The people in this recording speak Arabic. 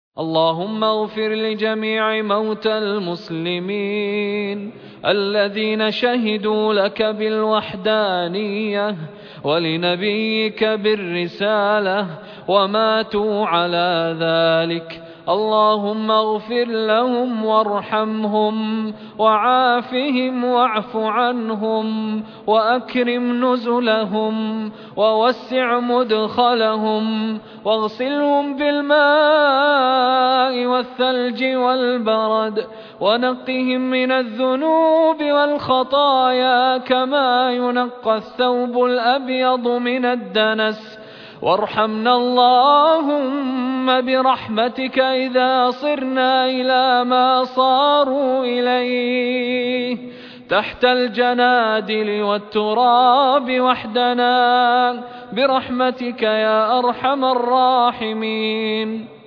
اللهم اغفر لجميع موتى المسلمين الذين شهدوا لك بالوحدانية ولنبيك بالرسالة وماتوا على ذلك. اللهم اغفر لهم وارحمهم وعافهم واعف عنهم وأكرم نزلهم ووسع مدخلهم واغسلهم بالماء والثلج والبرد ونقهم من الذنوب والخطايا كما ينقى الثوب الأبيض من الدنس. وارحمنا اللهم برحمتك إذا صرنا إلى ما صاروا إليه تحت الجنادل والتراب وحدنا برحمتك يا أرحم الراحمين.